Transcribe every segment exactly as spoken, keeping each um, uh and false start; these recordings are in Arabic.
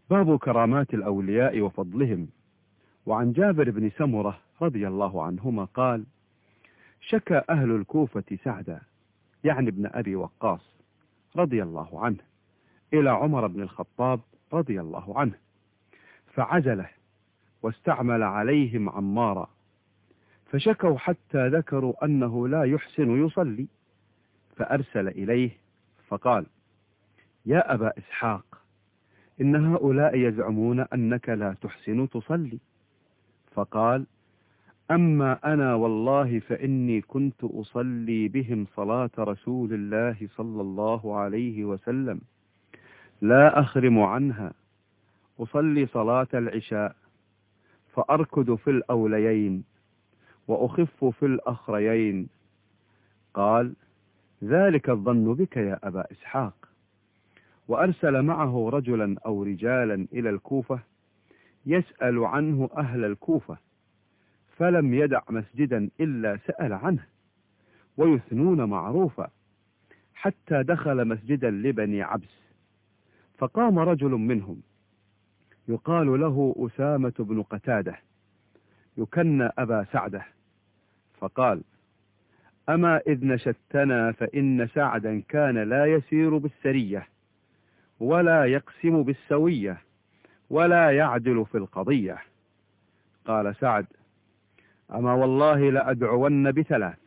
باب كرامات الأولياء وفضلهم. وعن جابر بن سمرة رضي الله عنهما قال: شكى أهل الكوفة سعدا، يعني ابن أبي وقاص رضي الله عنه، إلى عمر بن الخطاب رضي الله عنه، فعزله واستعمل عليهم عمارا، فشكوا حتى ذكروا أنه لا يحسن يصلي، فأرسل إليه فقال: يا أبا إسحاق، إن هؤلاء يزعمون أنك لا تحسن تصلي. فقال: أما أنا والله فإني كنت أصلي بهم صلاة رسول الله صلى الله عليه وسلم، لا أخرم عنها، أصلي صلاة العشاء فأركض في الأوليين وأخف في الأخريين. قال: ذلك الظن بك يا أبا إسحاق. وأرسل معه رجلا أو رجالا إلى الكوفة يسأل عنه أهل الكوفة، فلم يدع مسجدا إلا سأل عنه، ويثنون معروفا، حتى دخل مسجدا لبني عبس، فقام رجل منهم يقال له أسامة بن قتادة يكنى أبا سعدة، فقال: أما إذ نشدتنا فإن سعدا كان لا يسير بالسرية، ولا يقسم بالسوية، ولا يعدل في القضية. قال سعد: أما والله لأدعون بثلاث: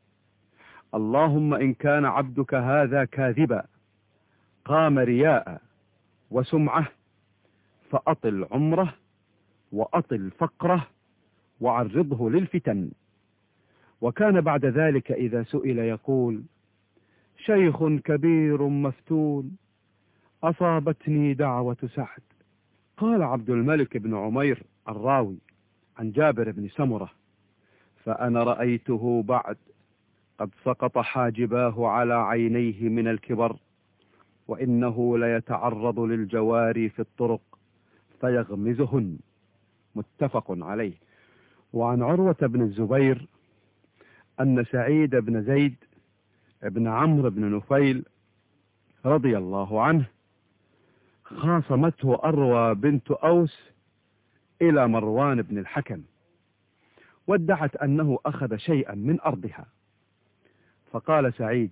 اللهم إن كان عبدك هذا كاذبا قام رياء وسمعة، فأطل عمره وأطل فقره وعرضه للفتن. وكان بعد ذلك إذا سئل يقول: شيخ كبير مفتون، أصابتني دعوة سعد. قال عبد الملك بن عمير الراوي عن جابر بن سمرة: فأنا رأيته بعد قد سقط حاجباه على عينيه من الكبر، وإنه ليتعرض للجواري في الطرق فيغمزهن. متفق عليه. وعن عروة بن الزبير أن سعيد بن زيد بن عمرو بن نفيل رضي الله عنه خاصمته أروى بنت أوس إلى مروان بن الحكم، وادعت أنه أخذ شيئا من أرضها، فقال سعيد: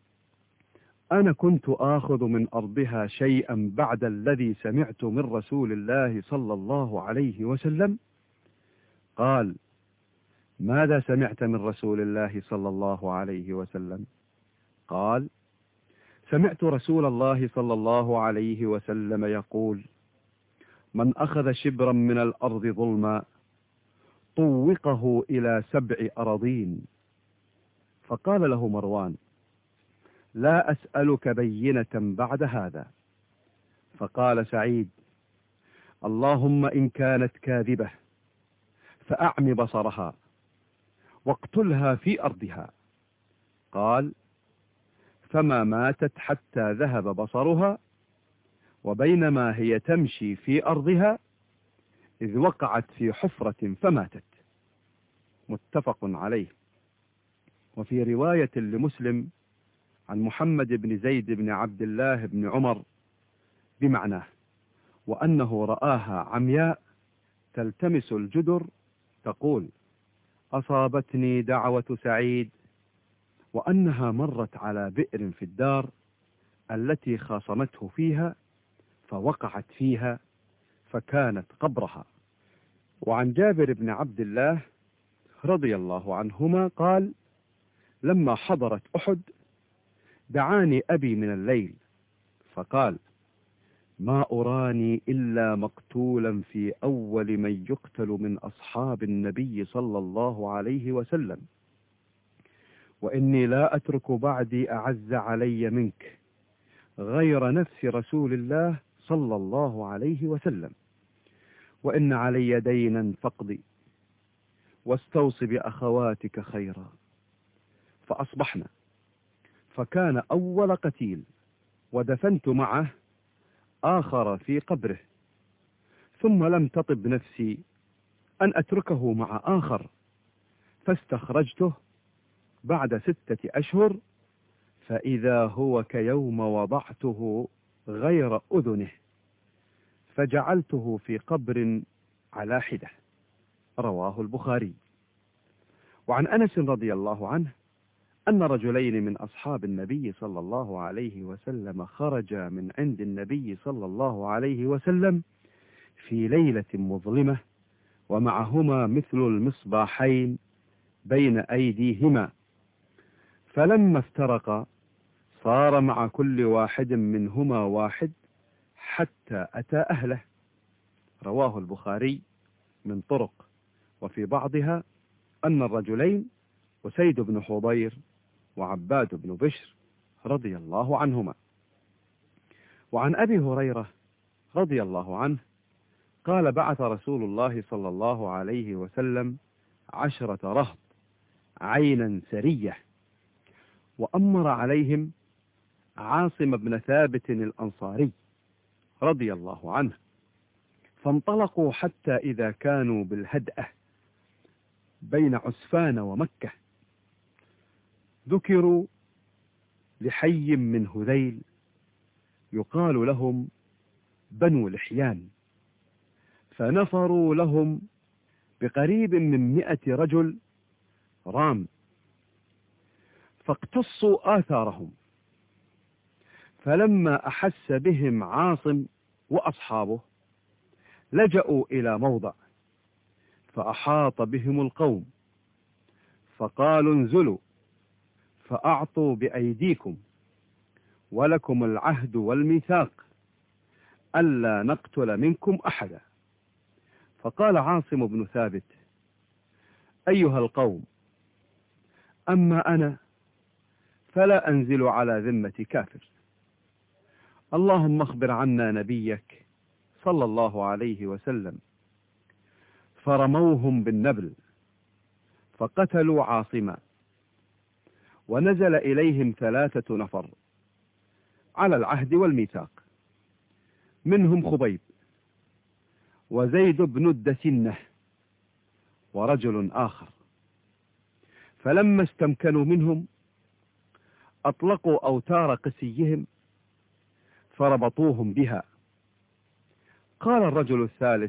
أنا كنت آخذ من أرضها شيئا بعد الذي سمعت من رسول الله صلى الله عليه وسلم؟ قال: ماذا سمعت من رسول الله صلى الله عليه وسلم؟ قال: سمعت رسول الله صلى الله عليه وسلم يقول: من أخذ شبرا من الأرض ظلما طوقه إلى سبع أراضين. فقال له مروان: لا أسألك بينة بعد هذا. فقال سعيد: اللهم إن كانت كاذبة فأعم بصرها واقتلها في أرضها. قال: فما ماتت حتى ذهب بصرها، وبينما هي تمشي في أرضها إذ وقعت في حفرة فماتت. متفق عليه. وفي رواية لمسلم عن محمد بن زيد بن عبد الله بن عمر بمعناه، وأنه رآها عمياء تلتمس الجدر تقول: أصابتني دعوة سعيد، وأنها مرت على بئر في الدار التي خاصمته فيها فوقعت فيها فكانت قبرها. وعن جابر بن عبد الله رضي الله عنهما قال: لما حضرت أحد دعاني أبي من الليل فقال: ما أراني إلا مقتولا في أول من يقتل من أصحاب النبي صلى الله عليه وسلم، وإني لا أترك بعدي أعز علي منك غير نفس رسول الله صلى الله عليه وسلم، وإن علي دينا فاقضي، واستوص بأخواتك خيرا. فأصبحنا، فكان أول قتيل، ودفنت معه آخر في قبره، ثم لم تطب نفسي أن أتركه مع آخر، فاستخرجته بعد ستة أشهر فإذا هو كيوم وضعته غير أذنه، فجعلته في قبر على حدة. رواه البخاري. وعن أنس رضي الله عنه أن رجلين من أصحاب النبي صلى الله عليه وسلم خرجا من عند النبي صلى الله عليه وسلم في ليلة مظلمة، ومعهما مثل المصباحين بين أيديهما، فلما افترقا صار مع كل واحد منهما واحد حتى أتى أهله. رواه البخاري من طرق، وفي بعضها أن الرجلين وسيد بن حضير وعباد بن بشر رضي الله عنهما. وعن أبي هريرة رضي الله عنه قال: بعث رسول الله صلى الله عليه وسلم عشرة رهط عينا سرية، وأمر عليهم عاصم بن ثابت الأنصاري رضي الله عنه، فانطلقوا حتى إذا كانوا بالهدأة بين عسفان ومكة ذكروا لحي من هذيل يقال لهم بنو لحيان، فنفروا لهم بقريب من مئة رجل رام، فاقتصوا آثارهم، فلما أحس بهم عاصم وأصحابه لجأوا إلى موضع، فأحاط بهم القوم، فقالوا: انزلوا فأعطوا بأيديكم، ولكم العهد والميثاق ألا نقتل منكم أحدا. فقال عاصم بن ثابت: أيها القوم، أما أنا فلا أنزل على ذمة كافر، اللهم اخبر عنا نبيك صلى الله عليه وسلم. فرموهم بالنبل فقتلوا عاصما، ونزل إليهم ثلاثة نفر على العهد والميثاق، منهم خبيب وزيد بن الدسنة ورجل آخر، فلما استمكنوا منهم أطلقوا أوتار قسيهم فربطوهم بها. قال الرجل الثالث: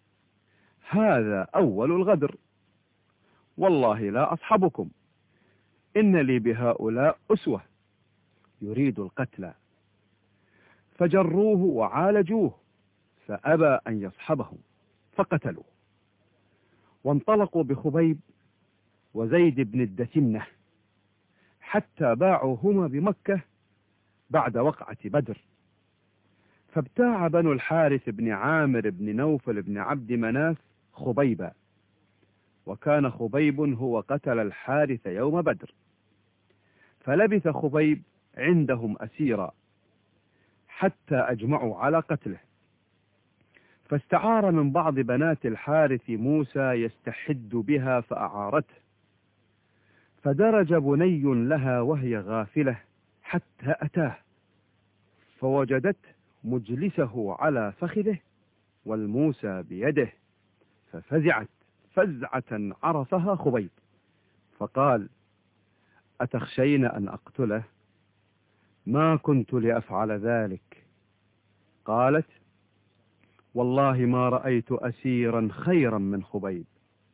هذا أول الغدر، والله لا أصحبكم، إن لي بهؤلاء أسوة، يريد القتل. فجروه وعالجوه فأبى أن يصحبهم فقتلوه، وانطلقوا بخبيب وزيد بن الدسنة حتى باعوهما بمكة بعد وقعة بدر. فابتاع بنو الحارث بن عامر بن نوفل بن عبد مناف خبيبا، وكان خبيب هو قتل الحارث يوم بدر، فلبث خبيب عندهم أسيرا حتى أجمعوا على قتله، فاستعار من بعض بنات الحارث موسى يستحد بها فأعارته، فدرج بني لها وهي غافلة حتى أتاه، فوجدت مجلسه على فخذه والموسى بيده، ففزعت فزعة عرفها خبيب، فقال: أتخشين أن أقتله؟ ما كنت لأفعل ذلك. قالت: والله ما رأيت أسيرا خيرا من خبيب،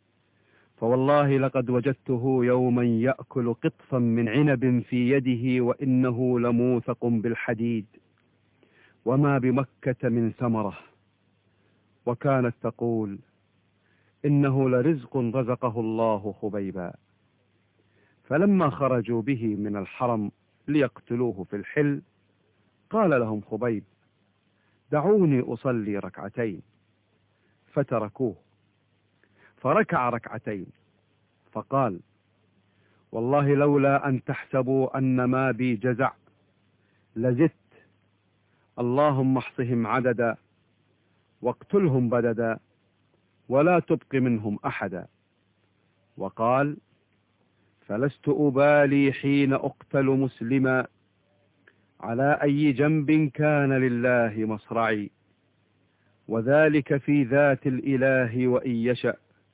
فوالله لقد وجدته يوما يأكل قطفا من عنب في يده وإنه لموثق بالحديد، وما بمكة من ثمرة. وكانت تقول: إنه لرزق رزقه الله خبيبا. فلما خرجوا به من الحرم ليقتلوه في الحل قال لهم خبيب: دعوني أصلي ركعتين، فتركوه، فركع ركعتين، فقال: والله لولا أن تحسبوا أن ما بي جزع لزدت، اللهم احصهم عددا واقتلهم بددا ولا تبق منهم أحدا. وقال: فلست أبالي حين أقتل مسلما، على أي جنب كان لله مصرعي، وذلك في ذات الإله وإن يشأ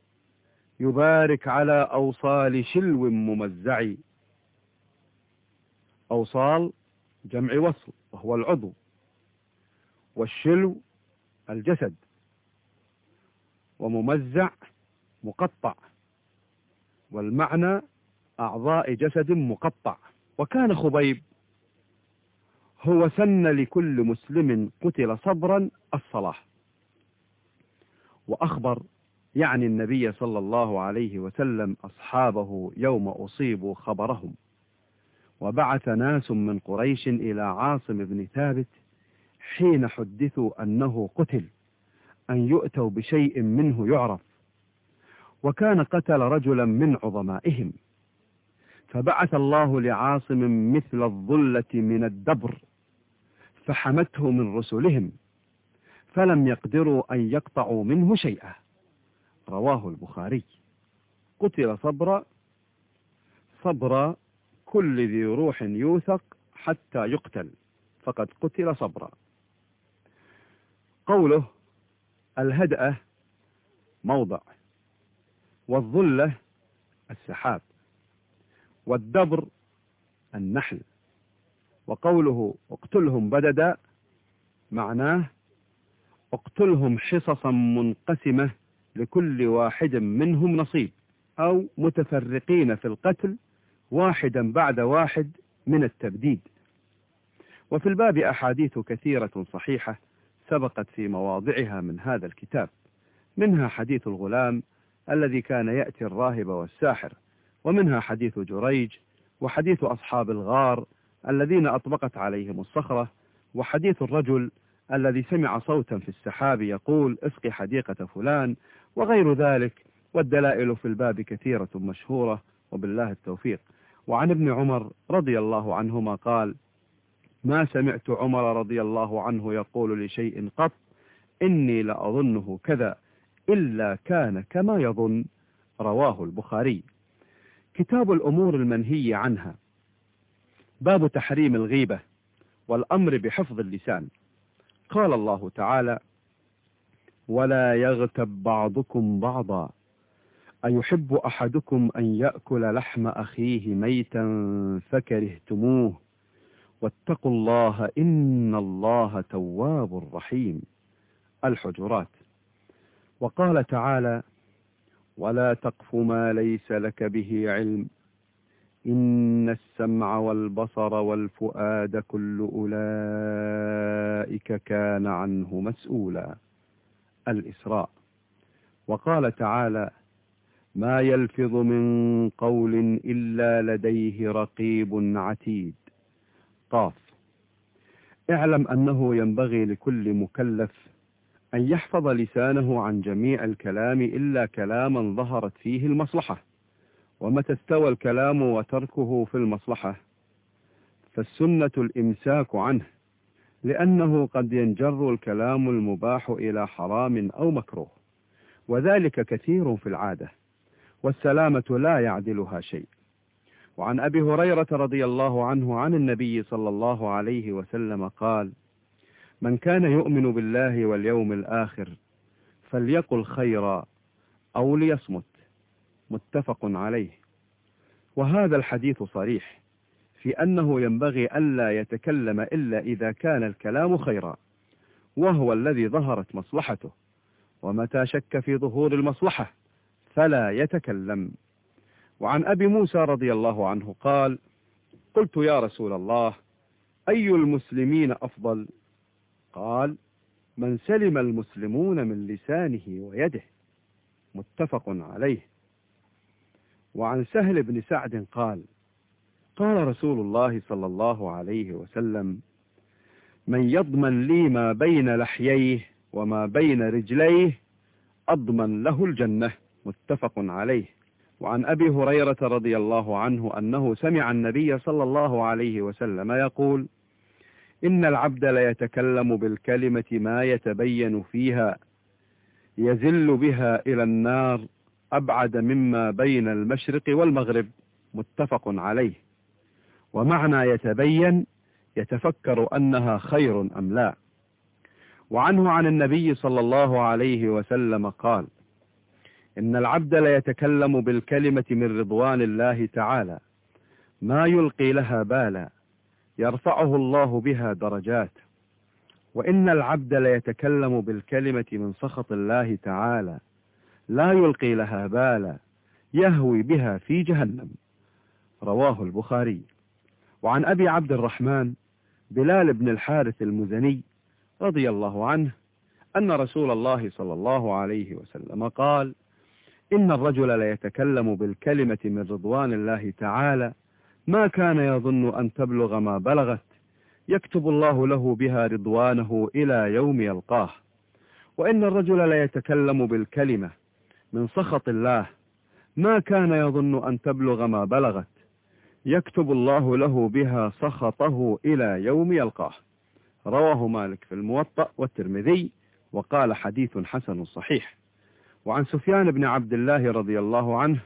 يبارك على أوصال شلو ممزع. أوصال جمع وصل وهو العضو، والشلو الجسد، وممزع مقطع، والمعنى أعضاء جسد مقطع. وكان خبيب هو سن لكل مسلم قتل صبرا الصلاة. وأخبر يعني النبي صلى الله عليه وسلم أصحابه يوم أصيبوا خبرهم، وبعث ناس من قريش إلى عاصم بن ثابت حين حدثوا أنه قتل أن يؤتوا بشيء منه يعرف، وكان قتل رجلا من عظمائهم، فبعث الله لعاصم مثل الظلة من الدبر فحمته من رسلهم، فلم يقدروا أن يقطعوا منه شيئا. رواه البخاري. قتل صبر صبر كل ذي روح يوثق حتى يقتل، فقد قتل صبرا. قوله الهدأة موضع، والظلة السحاب، والدبر النحل. وقوله اقتلهم بددا معناه اقتلهم حصصا منقسمة لكل واحد منهم نصيب، أو متفرقين في القتل واحدا بعد واحد من التبديد. وفي الباب أحاديث كثيرة صحيحة سبقت في مواضعها من هذا الكتاب، منها حديث الغلام الذي كان يأتي الراهب والساحر، ومنها حديث جريج، وحديث أصحاب الغار الذين أطبقت عليهم الصخرة، وحديث الرجل الذي سمع صوتا في السحاب يقول اسقي حديقة فلان، وغير ذلك. والدلائل في الباب كثيرة مشهورة، وبالله التوفيق. وعن ابن عمر رضي الله عنهما قال: ما سمعت عمر رضي الله عنه يقول لشيء قط إني لأظنه كذا إلا كان كما يظن. رواه البخاري. كتاب الأمور المنهي عنها، باب تحريم الغيبة والأمر بحفظ اللسان. قال الله تعالى: ولا يغتب بعضكم بعضا أيحب أحدكم أن يأكل لحم أخيه ميتا فكرهتموه واتقوا الله إن الله تواب رحيم. الحجرات. وقال تعالى: ولا تقف ما ليس لك به علم إن السمع والبصر والفؤاد كل أولئك كان عنه مسؤولا. الإسراء. وقال تعالى: ما يلفظ من قول إلا لديه رقيب عتيد. قاف. اعلم أنه ينبغي لكل مكلف أن يحفظ لسانه عن جميع الكلام إلا كلاما ظهرت فيه المصلحة، ومتى استوى الكلام وتركه في المصلحة فالسنة الإمساك عنه، لأنه قد ينجر الكلام المباح إلى حرام أو مكروه، وذلك كثير في العادة، والسلامة لا يعدلها شيء. وعن أبي هريرة رضي الله عنه عن النبي صلى الله عليه وسلم قال: من كان يؤمن بالله واليوم الآخر فليقل خيرا أو ليصمت. متفق عليه. وهذا الحديث صريح في أنه ينبغي ألا يتكلم إلا إذا كان الكلام خيرا، وهو الذي ظهرت مصلحته، ومتى شك في ظهور المصلحة فلا يتكلم. وعن أبي موسى رضي الله عنه قال: قلت يا رسول الله أي المسلمين أفضل؟ قال: من سلم المسلمون من لسانه ويده. متفق عليه. وعن سهل بن سعد قال: قال رسول الله صلى الله عليه وسلم: من يضمن لي ما بين لحييه وما بين رجليه أضمن له الجنة. متفق عليه. وعن أبي هريرة رضي الله عنه أنه سمع النبي صلى الله عليه وسلم يقول: إن العبد ليتكلم بالكلمة ما يتبين فيها يزل بها إلى النار أبعد مما بين المشرق والمغرب. متفق عليه. ومعنى يتبين يتفكر أنها خير أم لا. وعنه عن النبي صلى الله عليه وسلم قال: إن العبد ليتكلم بالكلمة من رضوان الله تعالى ما يلقي لها بالا يرفعه الله بها درجات، وإن العبد ليتكلم بالكلمة من سخط الله تعالى لا يلقي لها بالا يهوي بها في جهنم. رواه البخاري. وعن أبي عبد الرحمن بلال بن الحارث المزني رضي الله عنه أن رسول الله صلى الله عليه وسلم قال: إن الرجل ليتكلم بالكلمة من رضوان الله تعالى ما كان يظن أن تبلغ ما بلغت، يكتب الله له بها رضوانه إلى يوم يلقاه. وإن الرجل ليتكلم بالكلمة من سخط الله ما كان يظن أن تبلغ ما بلغت، يكتب الله له بها سخطه إلى يوم يلقاه. رواه مالك في الموطأ والترمذي وقال حديث حسن صحيح. وعن سفيان بن عبد الله رضي الله عنه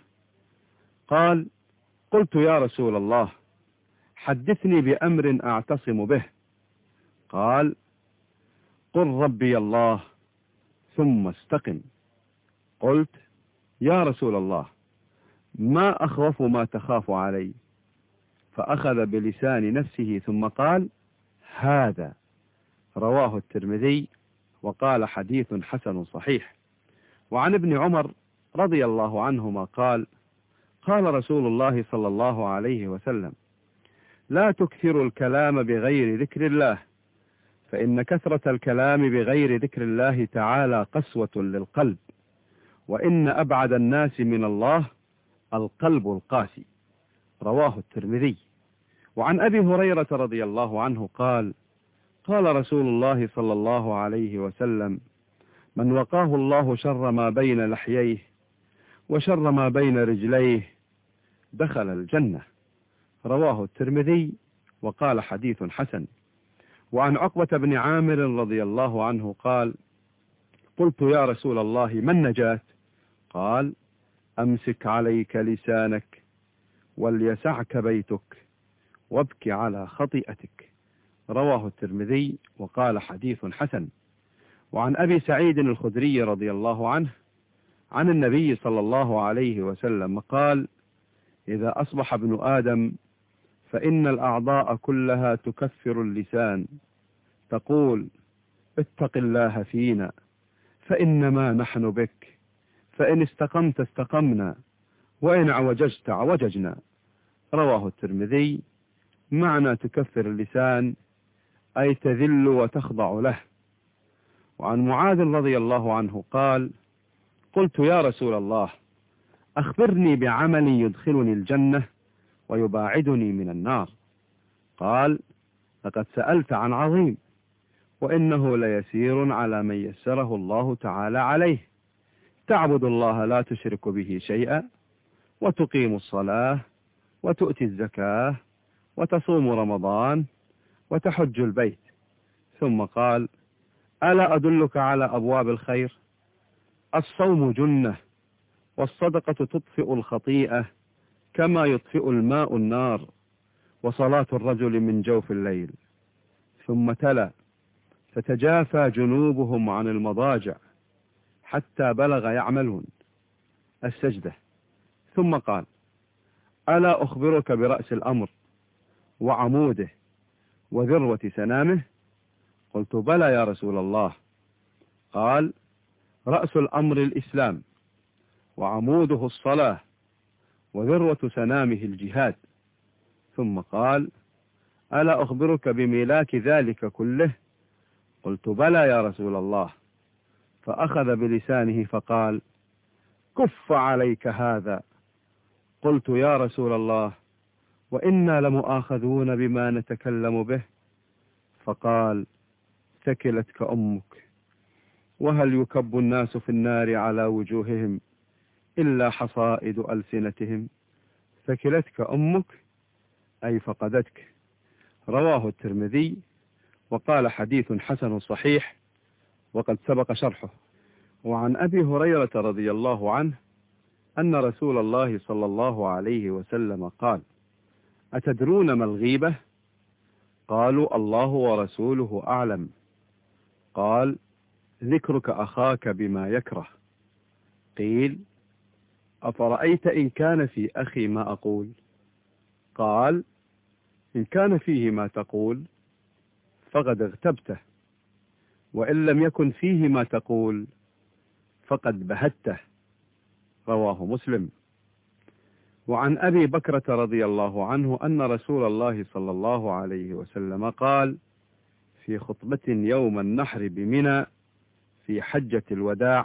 قال: قلت يا رسول الله حدثني بأمر أعتصم به. قال: قل ربي الله ثم استقم. قلت: يا رسول الله ما أخوف ما تخاف علي؟ فأخذ بلسان نفسه ثم قال: هذا. رواه الترمذي وقال حديث حسن صحيح. وعن ابن عمر رضي الله عنهما قال: قال رسول الله صلى الله عليه وسلم: لا تكثروا الكلام بغير ذكر الله، فإن كثرة الكلام بغير ذكر الله تعالى قسوة للقلب، وإن أبعد الناس من الله القلب القاسي. رواه الترمذي. وعن أبي هريرة رضي الله عنه قال: قال رسول الله صلى الله عليه وسلم: من وقاه الله شر ما بين لحييه وشر ما بين رجليه دخل الجنة. رواه الترمذي وقال حديث حسن. وعن عقبة بن عامر رضي الله عنه قال: قلت يا رسول الله ما النجاة؟ قال: أمسك عليك لسانك وليسعك بيتك وابك على خطيئتك. رواه الترمذي وقال حديث حسن. وعن أبي سعيد الخدري رضي الله عنه عن النبي صلى الله عليه وسلم قال: إذا أصبح ابن آدم فإن الأعضاء كلها تكفر اللسان، تقول: اتق الله فينا فإنما نحن بك، فإن استقمت استقمنا وإن عوججت عوججنا. رواه الترمذي. معنى تكفر اللسان أي تذل وتخضع له. وعن معاذ رضي الله عنه قال: قلت يا رسول الله أخبرني بعمل يدخلني الجنة ويباعدني من النار. قال: لقد سألت عن عظيم، وإنه ليسير على من يسره الله تعالى عليه، تعبد الله لا تشرك به شيئا، وتقيم الصلاة، وتؤتي الزكاة، وتصوم رمضان، وتحج البيت. ثم قال: ألا أدلك على أبواب الخير؟ الصوم جنة، والصدقة تطفئ الخطيئة كما يطفئ الماء النار، وصلاة الرجل من جوف الليل. ثم تلا: فتجافى جنوبهم عن المضاجع حتى بلغ يعملون السجدة. ثم قال: ألا أخبرك برأس الأمر وعموده وذروة سنامه؟ قلت: بلى يا رسول الله. قال: رأس الأمر الإسلام، وعموده الصلاة، وذروة سنامه الجهاد. ثم قال: ألا أخبرك بملاك ذلك كله؟ قلت: بلى يا رسول الله. فأخذ بلسانه فقال: كف عليك هذا. قلت: يا رسول الله وإنا لمؤاخذون بما نتكلم به. فقال: ثكلتك أمك، وهل يكب الناس في النار على وجوههم إلا حصائد ألسنتهم؟ ثكلتك أمك أي فقدتك. رواه الترمذي وقال حديث حسن صحيح، وقد سبق شرحه. وعن أبي هريرة رضي الله عنه أن رسول الله صلى الله عليه وسلم قال: أتدرون ما الغيبة؟ قالوا: الله ورسوله أعلم. قال: ذكرك أخاك بما يكره. قيل: أفرأيت إن كان في أخي ما أقول؟ قال: إن كان فيه ما تقول فقد اغتبته. وإن لم يكن فيه ما تقول فقد بهته. رواه مسلم. وعن أبي بكرة رضي الله عنه أن رسول الله صلى الله عليه وسلم قال في خطبة يوم النحر بمنى في حجة الوداع: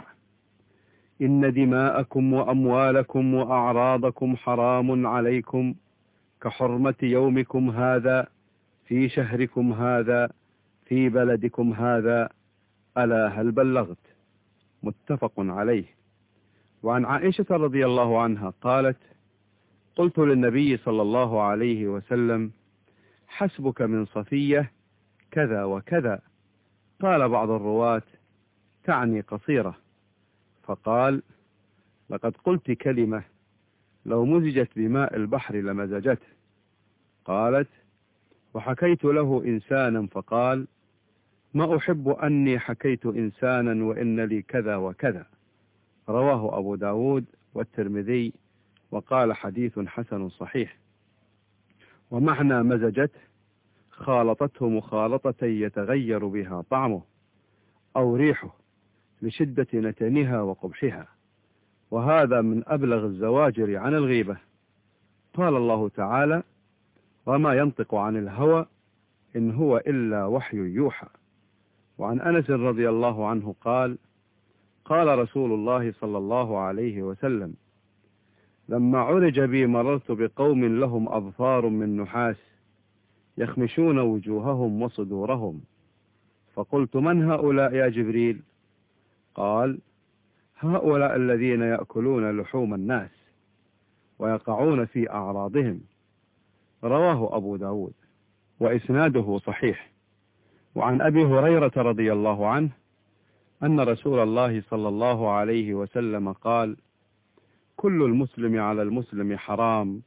إن دماءكم وأموالكم وأعراضكم حرام عليكم كحرمة يومكم هذا في شهركم هذا في بلدكم هذا، ألا هل بلغت؟ متفق عليه. وعن عائشة رضي الله عنها قالت: قلت للنبي صلى الله عليه وسلم: حسبك من صفية كذا وكذا. قال بعض الرواة: تعني قصيرة. فقال: لقد قلت كلمة لو مزجت بماء البحر لمزجته. قالت: وحكيت له إنسانا فقال: ما أحب أني حكيت إنسانا وإن لي كذا وكذا. رواه أبو داود والترمذي وقال حديث حسن صحيح. ومعنى مزجته خالطته مخالطة يتغير بها طعمه أو ريحه لشدة نتنها وقبحها، وهذا من أبلغ الزواجر عن الغيبة. قال الله تعالى: وما ينطق عن الهوى إن هو إلا وحي يوحى. وعن أنس رضي الله عنه قال: قال رسول الله صلى الله عليه وسلم: لما عرج بي مررت بقوم لهم أظفار من نحاس يخمشون وجوههم وصدورهم، فقلت: من هؤلاء يا جبريل؟ قال: هؤلاء الذين يأكلون لحوم الناس ويقعون في أعراضهم. رواه أبو داود وإسناده صحيح. وعن أبي هريرة رضي الله عنه أن رسول الله صلى الله عليه وسلم قال: كل المسلم على المسلم حرام،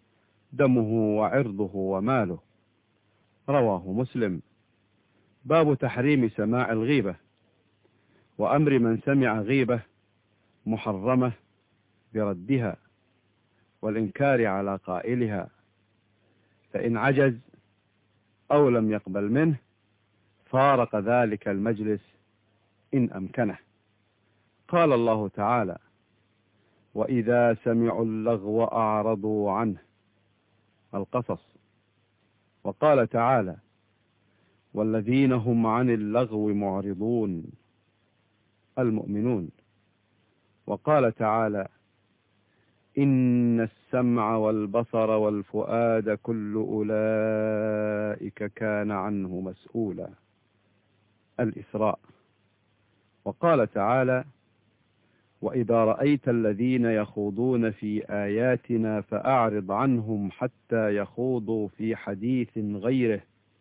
دمه وعرضه وماله. رواه مسلم. باب تحريم سماع الغيبة وأمر من سمع غيبة محرمة بردها والإنكار على قائلها، فإن عجز أو لم يقبل منه فارق ذلك المجلس إن أمكنه. قال الله تعالى: وإذا سمعوا اللغو أعرضوا عنه. القصص. وقال تعالى: والذين هم عن اللغو معرضون. المؤمنون. وقال تعالى: إن السمع والبصر والفؤاد كل أولئك كان عنه مسؤولا. الإسراء. وقال تعالى: وإذا رأيت الذين يخوضون في آياتنا فأعرض عنهم حتى يخوضوا في حديث غيره،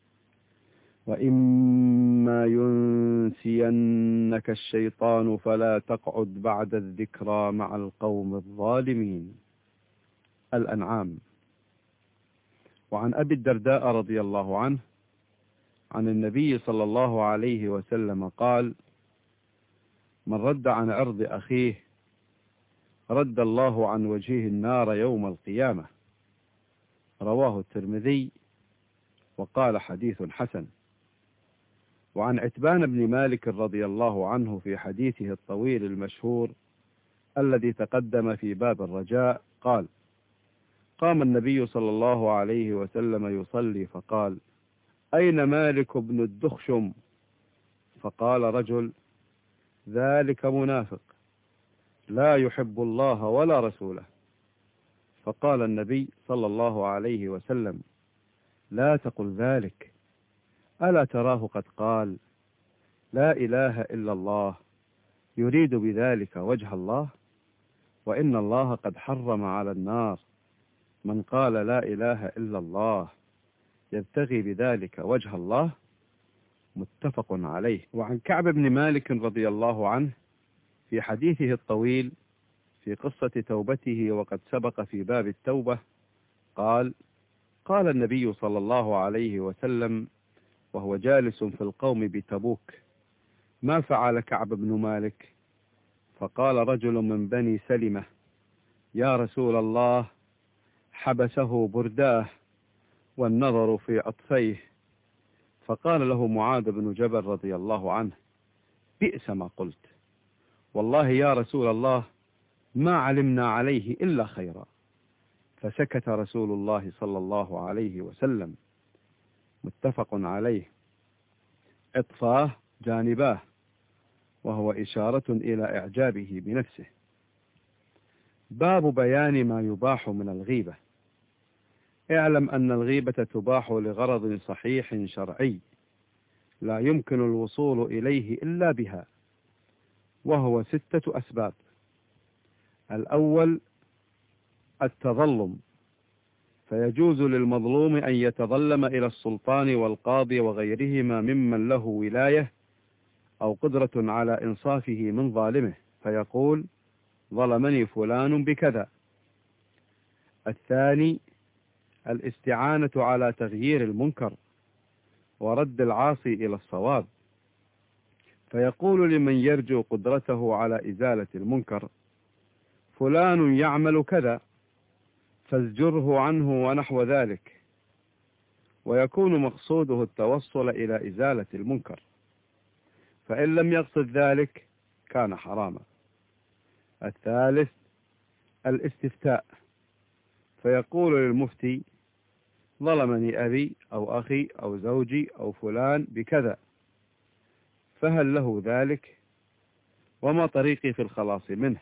وإما ينسينك الشيطان فلا تقعد بعد الذكرى مع القوم الظالمين. الأنعام. وعن أبي الدرداء رضي الله عنه عن النبي صلى الله عليه وسلم قال: من رد عن عرض أخيه رد الله عن وجهه النار يوم القيامة. رواه الترمذي وقال حديث حسن. وعن عتبان بن مالك رضي الله عنه في حديثه الطويل المشهور الذي تقدم في باب الرجاء قال: قام النبي صلى الله عليه وسلم يصلي فقال: أين مالك بن الدخشم؟ فقال رجل: ذلك منافق لا يحب الله ولا رسوله. فقال النبي صلى الله عليه وسلم: لا تقل ذلك، ألا تراه قد قال: لا إله إلا الله يريد بذلك وجه الله، وإن الله قد حرم على النار من قال لا إله إلا الله يبتغي بذلك وجه الله. متفق عليه. وعن كعب بن مالك رضي الله عنه في حديثه الطويل في قصة توبته وقد سبق في باب التوبة قال: قال النبي صلى الله عليه وسلم وهو جالس في القوم بتبوك: ما فعل كعب بن مالك؟ فقال رجل من بني سلمة: يا رسول الله، حبسه برداه والنظر في أطفيه. فقال له معاذ بن جبل رضي الله عنه: بئس ما قلت، والله يا رسول الله ما علمنا عليه إلا خيرا. فسكت رسول الله صلى الله عليه وسلم. متفق عليه. إطفاه جانباه، وهو إشارة إلى إعجابه بنفسه. باب بيان ما يباح من الغيبة. اعلم أن الغيبة تباح لغرض صحيح شرعي لا يمكن الوصول إليه إلا بها، وهو ستة أسباب. الأول التظلم، فيجوز للمظلوم أن يتظلم إلى السلطان والقاضي وغيرهما ممن له ولاية أو قدرة على إنصافه من ظالمه، فيقول ظلمني فلان بكذا. الثاني الاستعانة على تغيير المنكر ورد العاصي إلى الصواب، فيقول لمن يرجو قدرته على إزالة المنكر فلان يعمل كذا فازجره عنه ونحو ذلك، ويكون مقصوده التوصل إلى إزالة المنكر، فإن لم يقصد ذلك كان حراما. الثالث الاستفتاء، فيقول للمفتي ظلمني أبي أو أخي أو زوجي أو فلان بكذا، فهل له ذلك؟ وما طريقي في الخلاص منه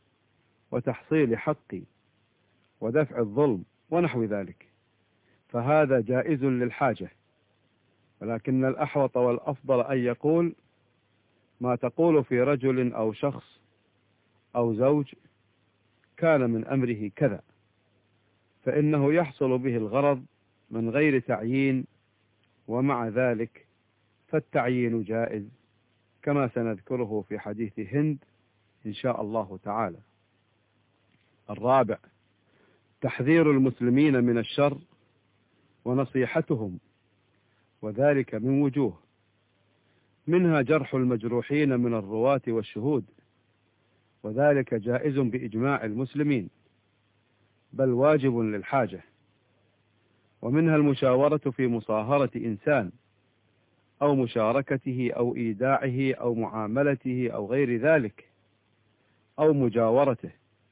وتحصيل حقي ودفع الظلم ونحو ذلك، فهذا جائز للحاجة. ولكن الأحوط والأفضل أن يقول ما تقول في رجل أو شخص أو زوج كان من أمره كذا، فإنه يحصل به الغرض من غير تعيين، ومع ذلك فالتعيين جائز كما سنذكره في حديث هند إن شاء الله تعالى. الرابع تحذير المسلمين من الشر ونصيحتهم، وذلك من وجوه، منها جرح المجروحين من الرواة والشهود، وذلك جائز بإجماع المسلمين بل واجب للحاجة، ومنها المشاورة في مصاهرة إنسان أو مشاركته أو إيداعه أو معاملته أو غير ذلك أو مجاورته،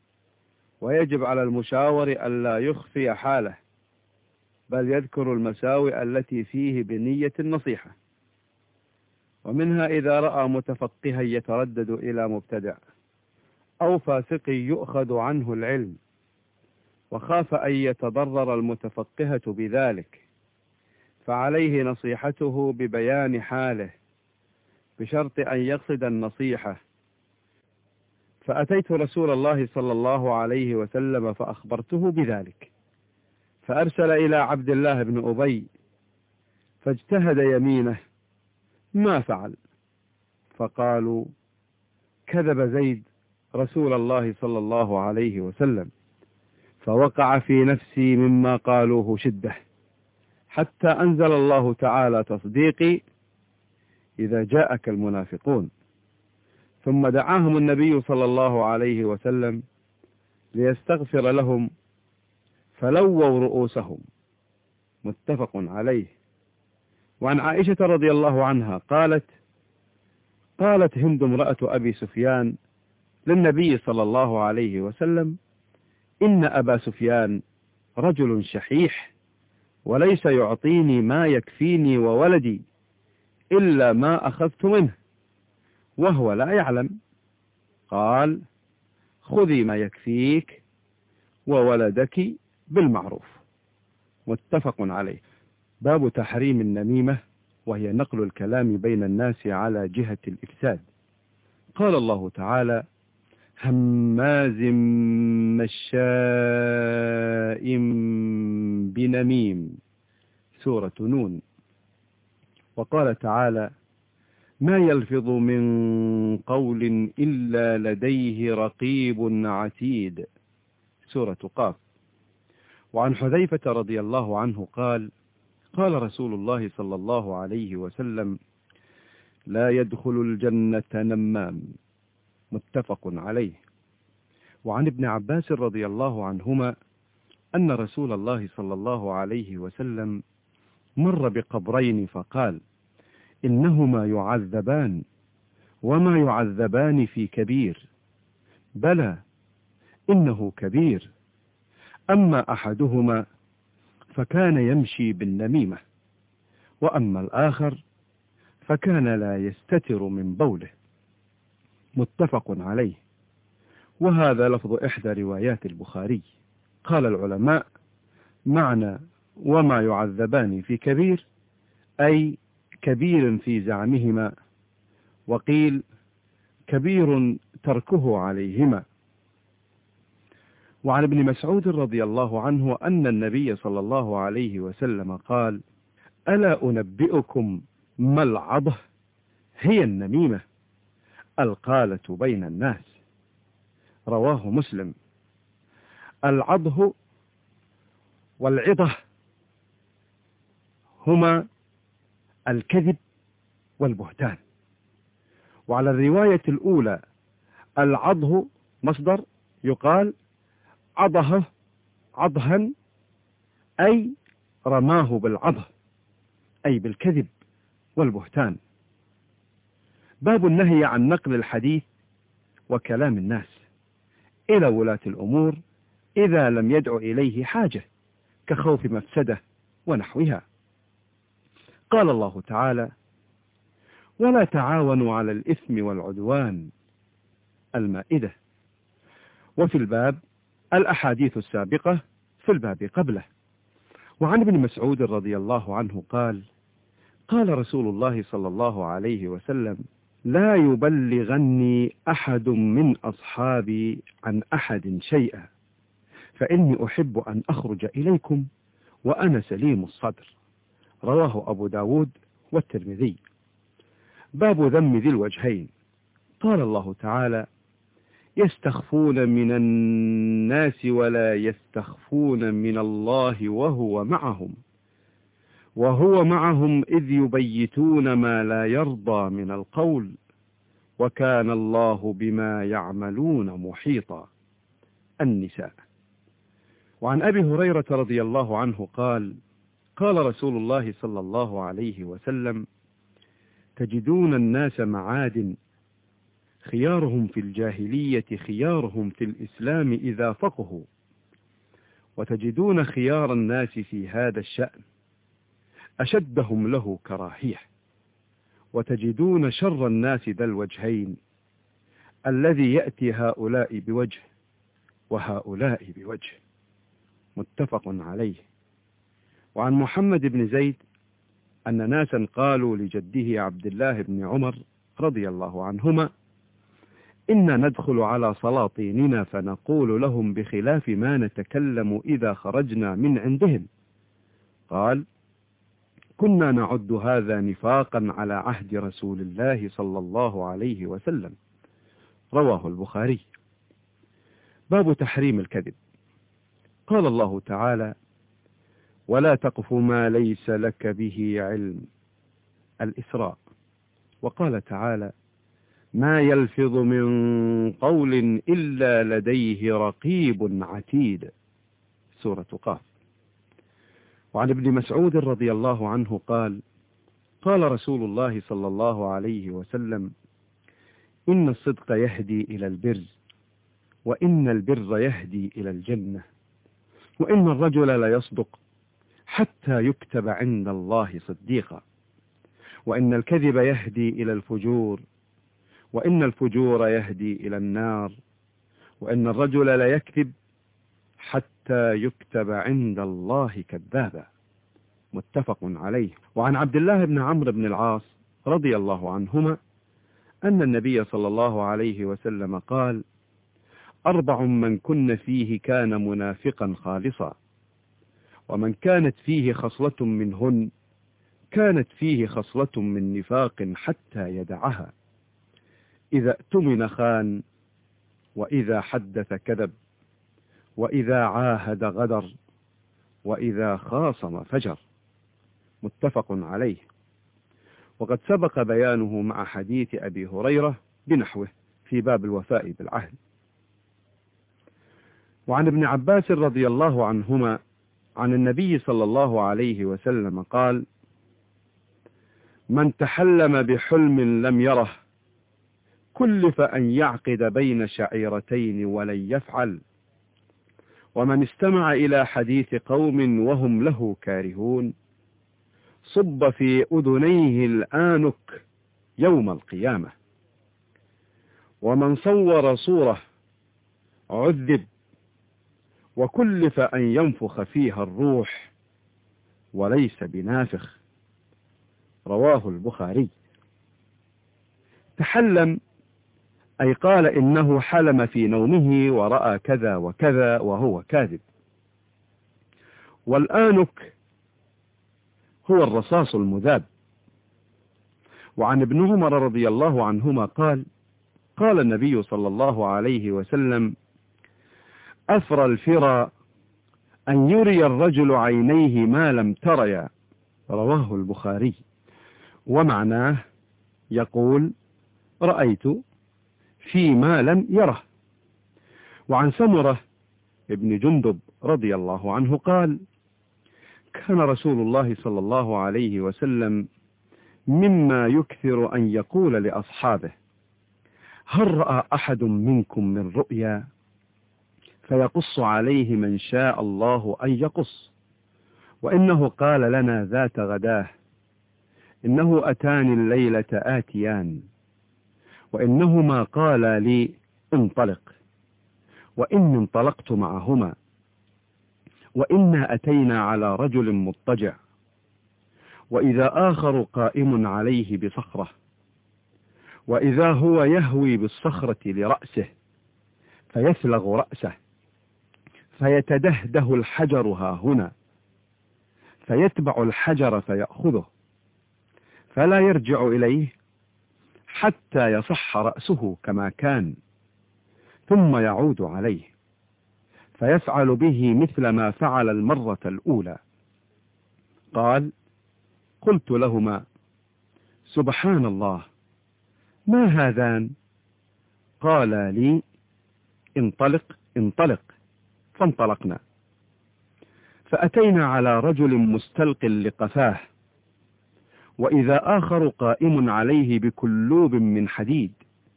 ويجب على المشاور ألا يخفي حاله بل يذكر المساوئ التي فيه بنية النصيحة. ومنها إذا رأى متفقها يتردد إلى مبتدع أو فاسق يؤخذ عنه العلم وخاف أن يتضرر المتفقهة بذلك، فعليه نصيحته ببيان حاله بشرط أن يقصد النصيحة. فأتيت رسول الله صلى الله عليه وسلم فأخبرته بذلك، فأرسل إلى عبد الله بن أبي فاجتهد يمينه ما فعل، فقالوا كذب زيد رسول الله صلى الله عليه وسلم، فوقع في نفسي مما قالوه شدة، حتى أنزل الله تعالى تصديقي إذا جاءك المنافقون. ثم دعاهم النبي صلى الله عليه وسلم ليستغفر لهم فلووا رؤوسهم. متفق عليه. وعن عائشة رضي الله عنها قالت قالت هند امرأة أبي سفيان للنبي صلى الله عليه وسلم إن أبا سفيان رجل شحيح وليس يعطيني ما يكفيني وولدي إلا ما أخذت منه وهو لا يعلم. قال خذي ما يكفيك وولدك بالمعروف. متفق عليه. باب تحريم النميمة، وهي نقل الكلام بين الناس على جهة الإفساد. قال الله تعالى هماز مشاء بنميم، سورة نون. وقال تعالى ما يلفظ من قول إلا لديه رقيب عتيد، سورة قاف. وعن حذيفة رضي الله عنه قال قال رسول الله صلى الله عليه وسلم لا يدخل الجنة نمام. متفق عليه. وعن ابن عباس رضي الله عنهما أن رسول الله صلى الله عليه وسلم مر بقبرين فقال إنهما يعذبان وما يعذبان في كبير، بلى إنه كبير. أما أحدهما فكان يمشي بالنميمة، وأما الآخر فكان لا يستتر من بوله. متفق عليه. وهذا لفظ إحدى روايات البخاري. قال العلماء: معنى وما يعذبان في كبير أي كبير في زعمهما، وقيل كبير تركه عليهما. وعن ابن مسعود رضي الله عنه أن النبي صلى الله عليه وسلم قال: ألا أنبئكم ما العضه؟ هي النميمة، القالة بين الناس. رواه مسلم. العضه والعضه هما الكذب والبهتان. وعلى الرواية الأولى العضه مصدر يقال عضه عضها، أي رماه بالعضه، أي بالكذب والبهتان. باب النهي عن نقل الحديث وكلام الناس إلى ولاة الأمور إذا لم يدع إليه حاجة كخوف مفسدة ونحوها. قال الله تعالى: ولا تعاونوا على الإثم والعدوان، المائدة. وفي الباب الأحاديث السابقة في الباب قبله. وعن ابن مسعود رضي الله عنه قال: قال رسول الله صلى الله عليه وسلم: لا يبلغني أحد من أصحابي عن أحد شيئا، فإني أحب أن أخرج إليكم وأنا سليم الصدر. رواه أبو داود والترمذي. باب ذم ذي الوجهين. قال الله تعالى: يستخفون من الناس ولا يستخفون من الله وهو معهم وهو معهم إذ يبيتون ما لا يرضى من القول وكان الله بما يعملون محيطا. النساء. وعن أبي هريرة رضي الله عنه قال: قال رسول الله صلى الله عليه وسلم: تجدون الناس معادن، خيارهم في الجاهلية خيارهم في الإسلام إذا فقهوا، وتجدون خيار الناس في هذا الشأن أشدهم له كراهية، وتجدون شر الناس ذا الوجهين الذي يأتي هؤلاء بوجه وهؤلاء بوجه. متفق عليه. وعن محمد بن زيد أن ناسا قالوا لجده عبد الله بن عمر رضي الله عنهما: إنا ندخل على سلاطيننا فنقول لهم بخلاف ما نتكلم إذا خرجنا من عندهم. قال: كنا نعد هذا نفاقا على عهد رسول الله صلى الله عليه وسلم. رواه البخاري. باب تحريم الكذب. قال الله تعالى: ولا تقف ما ليس لك به علم. الإسراء. وقال تعالى: ما يلفظ من قول إلا لديه رقيب عتيد. سورة قاف. وعن ابن مسعود رضي الله عنه قال: قال رسول الله صلى الله عليه وسلم: إن الصدق يهدي إلى البر، وإن البر يهدي إلى الجنة، وإن الرجل ليصدق حتى يكتب عند الله صديقا، وإن الكذب يهدي إلى الفجور، وإن الفجور يهدي إلى النار، وإن الرجل ليكذب حتى يكتب عند الله كذابا. متفق عليه. وعن عبد الله بن عمرو بن العاص رضي الله عنهما أن النبي صلى الله عليه وسلم قال: أربع من كن فيه كان منافقا خالصا، ومن كانت فيه خصلة منهن كانت فيه خصلة من نفاق حتى يدعها: إذا اؤتمن خان، وإذا حدث كذب، وإذا عاهد غدر، وإذا خاصم فجر. متفق عليه. وقد سبق بيانه مع حديث أبي هريرة بنحوه في باب الوفاء بالعهد. وعن ابن عباس رضي الله عنهما عن النبي صلى الله عليه وسلم قال: من تحلم بحلم لم يره كلف أن يعقد بين شعيرتين ولن يفعل. ومن استمع إلى حديث قوم وهم له كارهون صب في أذنيه الآنك يوم القيامة. ومن صور صورة عذب، وكلف أن ينفخ فيها الروح وليس بنافخ. رواه البخاري. تحلم أي قال إنه حلم في نومه ورأى كذا وكذا وهو كاذب. والآنك هو الرصاص المذاب. وعن ابن عمر رضي الله عنهما قال قال النبي صلى الله عليه وسلم: أفرى الفرى أن يري الرجل عينيه ما لم تريا. رواه البخاري. ومعناه يقول: رأيت فيما لم يره. وعن سمرة ابن جندب رضي الله عنه قال: كان رسول الله صلى الله عليه وسلم مما يكثر أن يقول لأصحابه: هل رأى أحد منكم من رؤيا؟ فيقص عليه من شاء الله أن يقص. وإنه قال لنا ذات غداه: إنه أتاني الليلة آتيان، وإنهما قالا لي انطلق، وإني انطلقت معهما، وإنا أتينا على رجل مضطجع، وإذا آخر قائم عليه بصخرة، وإذا هو يهوي بالصخرة لرأسه فيسلغ رأسه، فيتدهده الحجر ها هنا، فيتبع الحجر فيأخذه، فلا يرجع إليه حتى يصح رأسه كما كان، ثم يعود عليه فيفعل به مثل ما فعل المرة الأولى. قال: قلت لهما: سبحان الله، ما هذان؟ قالا لي: انطلق انطلق، فانطلقنا. فأتينا على رجل مستلق لقفاه، وإذا آخر قائم عليه بكلوب من حديد،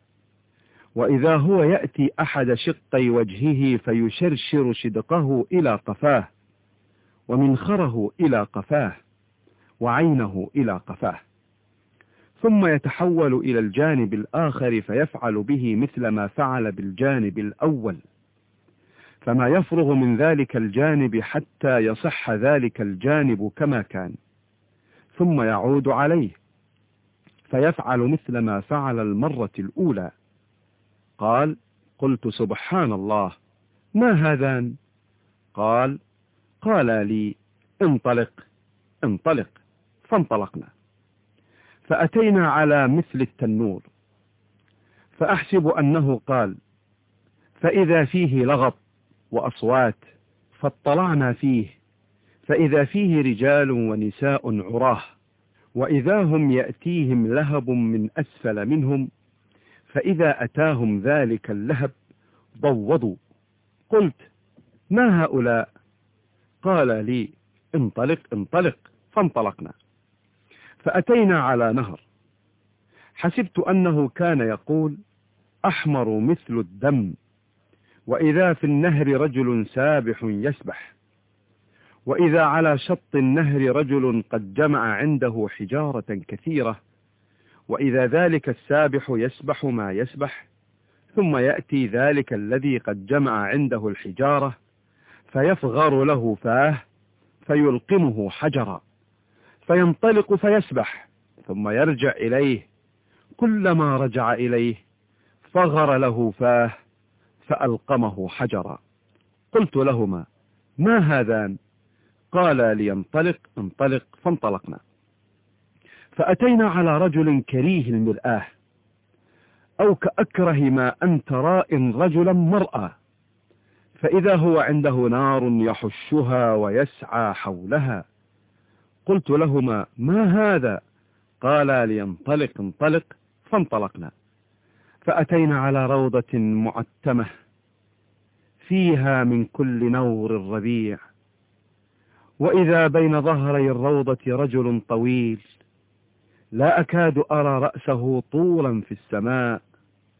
وإذا هو يأتي أحد شقي وجهه فيشرشر شدقه إلى قفاه، ومنخره إلى قفاه، وعينه إلى قفاه، ثم يتحول إلى الجانب الآخر فيفعل به مثل ما فعل بالجانب الأول، فما يفرغ من ذلك الجانب حتى يصح ذلك الجانب كما كان، ثم يعود عليه فيفعل مثل ما فعل المرة الأولى. قال: قلت سبحان الله، ما هذان؟ قال: قال لي: انطلق انطلق، فانطلقنا. فأتينا على مثل التنور، فأحسب أنه قال، فإذا فيه لغط وأصوات، فاطلعنا فيه فإذا فيه رجال ونساء عراه، وإذا هم يأتيهم لهب من أسفل منهم، فإذا أتاهم ذلك اللهب ضوضوا. قلت: ما هؤلاء؟ قال لي: انطلق انطلق، فانطلقنا. فأتينا على نهر، حسبت أنه كان يقول: أحمر مثل الدم، وإذا في النهر رجل سابح يسبح، وإذا على شط النهر رجل قد جمع عنده حجارة كثيرة، وإذا ذلك السابح يسبح ما يسبح، ثم يأتي ذلك الذي قد جمع عنده الحجارة فيفغر له فاه فيلقمه حجرا، فينطلق فيسبح، ثم يرجع إليه، كلما رجع إليه فغر له فاه فألقمه حجرا. قلت لهما: ما هذان؟ قال لي: انطلق انطلق، فانطلقنا. فأتينا على رجل كريه المرآة، أو كأكره ما أنت راء رجلا مرأة، فإذا هو عنده نار يحشها ويسعى حولها. قلت لهما: ما هذا؟ قال لي: انطلق انطلق، فانطلقنا. فأتينا على روضة معتمة فيها من كل نور الربيع، وإذا بين ظهري الروضة رجل طويل لا أكاد أرى رأسه طولا في السماء،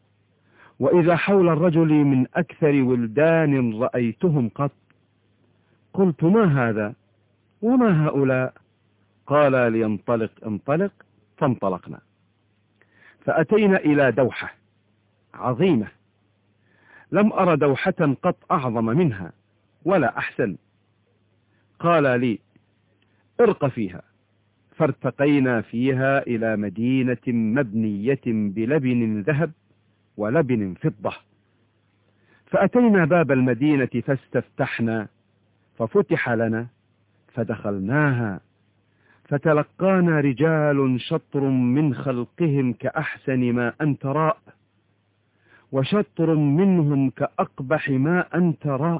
وإذا حول الرجل من أكثر ولدان رأيتهم قط. قلت ما هذا وما هؤلاء؟ قال لينطلق انطلق، فانطلقنا، فأتينا إلى دوحة عظيمة، لم أر دوحة قط أعظم منها ولا أحسن. قال لي ارق فيها، فارتقينا فيها إلى مدينة مبنية بلبن ذهب ولبن فضة، فأتينا باب المدينة فاستفتحنا، ففتح لنا فدخلناها، فتلقانا رجال شطر من خلقهم كأحسن ما أنت راء، وشطر منهم كأقبح ما أنت راء.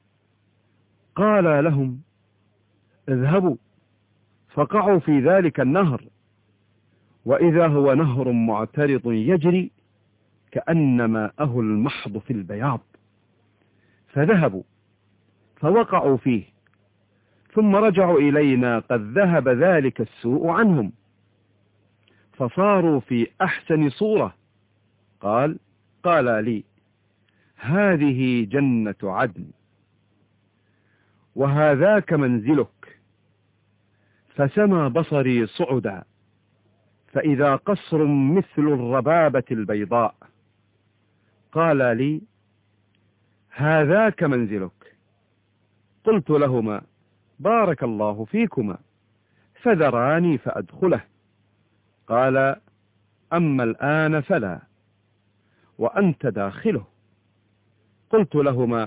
قال لهم اذهبوا فقعوا في ذلك النهر، وإذا هو نهر معترض يجري كأن ماءه المحض في البياض. فذهبوا فوقعوا فيه، ثم رجعوا إلينا قد ذهب ذلك السوء عنهم، فصاروا في أحسن صورة. قال قال لي هذه جنة عدن، وهذاك منزلك. فسمى بصري صعدا، فإذا قصر مثل الربابة البيضاء. قال لي هذاك منزلك. قلت لهما بارك الله فيكما، فذراني فأدخله. قال أما الآن فلا، وأنت داخله. قلت لهما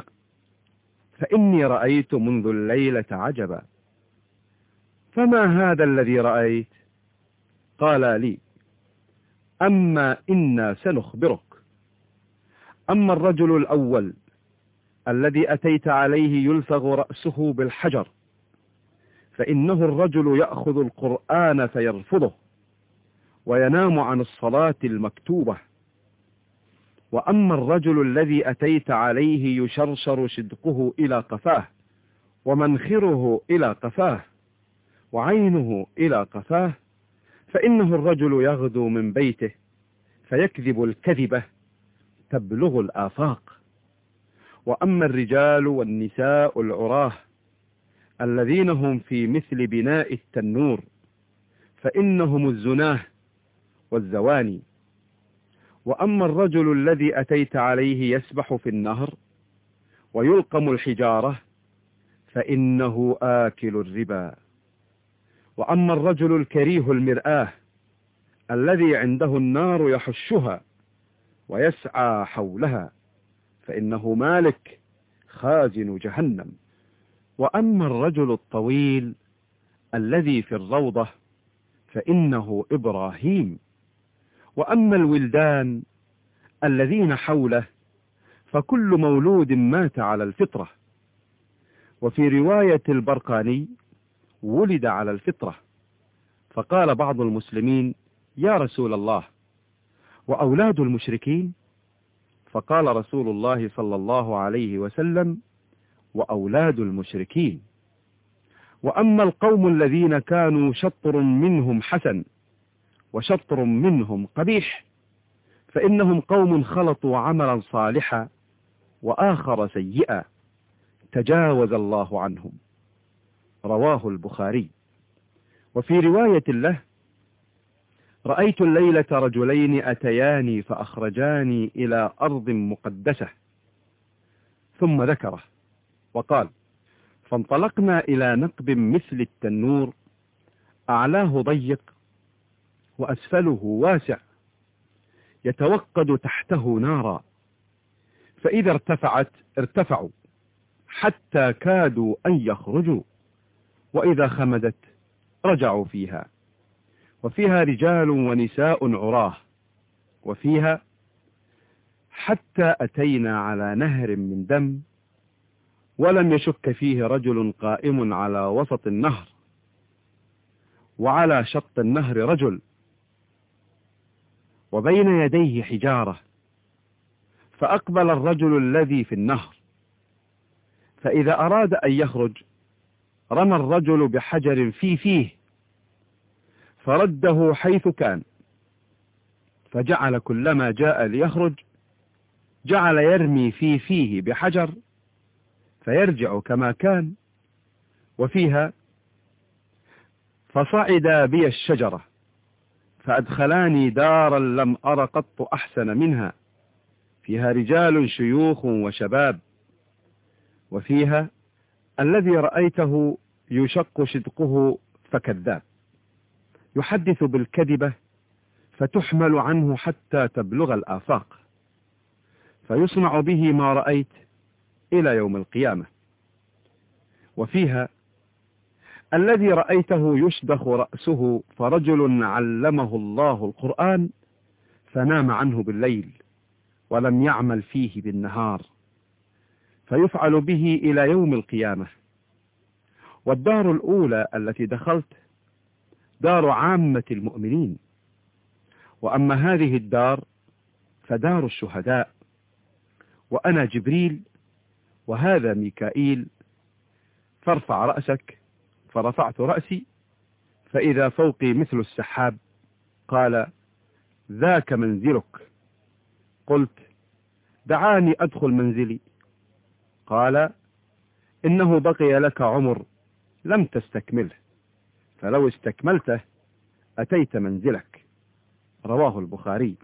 فإني رأيت منذ الليلة عجبا. فما هذا الذي رأيت؟ قال لي أما إنا سنخبرك. أما الرجل الأول الذي أتيت عليه يلفغ رأسه بالحجر، فإنه الرجل يأخذ القرآن فيرفضه وينام عن الصلاة المكتوبة. وأما الرجل الذي أتيت عليه يشرشر شدقه إلى قفاه، ومنخره إلى قفاه، وعينه إلى قفاه، فإنه الرجل يغدو من بيته فيكذب الكذبة تبلغ الآفاق. وأما الرجال والنساء العراه الذين هم في مثل بناء التنور، فإنهم الزناه والزواني. وأما الرجل الذي أتيت عليه يسبح في النهر ويلقم الحجارة، فإنه آكل الربا. وأما الرجل الكريه المرآة الذي عنده النار يحشها ويسعى حولها، فإنه مالك خازن جهنم. وأما الرجل الطويل الذي في الروضة، فإنه إبراهيم. وأما الولدان الذين حوله، فكل مولود مات على الفطرة. وفي رواية البرقاني ولد على الفطرة. فقال بعض المسلمين يا رسول الله، وأولاد المشركين؟ فقال رسول الله صلى الله عليه وسلم وأولاد المشركين. وأما القوم الذين كانوا شطر منهم حسن وشطر منهم قبيح، فإنهم قوم خلطوا عملا صالحا وآخر سيئا، تجاوز الله عنهم. رواه البخاري. وفي رواية له رأيت الليلة رجلين أتياني فأخرجاني إلى أرض مقدسة، ثم ذكره وقال فانطلقنا إلى نقب مثل التنور، أعلاه ضيق وأسفله واسع، يتوقد تحته نارا، فإذا ارتفعت ارتفعوا حتى كادوا أن يخرجوا، وإذا خمدت رجعوا فيها. وفيها رجال ونساء عراه، وفيها حتى أتينا على نهر من دم، ولم يشك فيه رجل قائم على وسط النهر، وعلى شط النهر رجل، وبين يديه حجارة. فأقبل الرجل الذي في النهر، فإذا أراد أن يخرج رمى الرجل بحجر في فيه فرده حيث كان، فجعل كلما جاء ليخرج جعل يرمي في فيه بحجر فيرجع كما كان. وفيها فصعد بي الشجرة فأدخلاني دارا لم أر قط أحسن منها، فيها رجال شيوخ وشباب. وفيها الذي رأيته يشق شدقه فكذاب، يحدث بالكذبة فتحمل عنه حتى تبلغ الآفاق، فيصنع به ما رأيت إلى يوم القيامة. وفيها الذي رأيته يشدخ رأسه فرجل علمه الله القرآن فنام عنه بالليل ولم يعمل فيه بالنهار، فيفعل به إلى يوم القيامة. والدار الأولى التي دخلت دار عامة المؤمنين، وأما هذه الدار فدار الشهداء، وأنا جبريل وهذا ميكائيل، فارفع رأسك. فرفعت رأسي فإذا فوقي مثل السحاب. قال: ذاك منزلك. قلت: دعاني أدخل منزلي. قال: إنه بقي لك عمر لم تستكمله، فلو استكملته أتيت منزلك. رواه البخاري.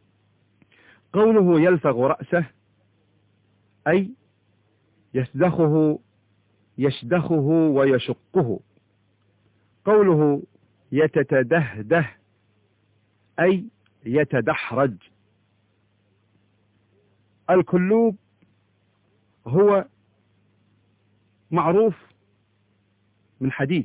قوله يلفغ رأسه أي يشدخه يشدخه ويشقه. قوله يتتدهده أي يتدحرج. الكلوب هو معروف من حديد،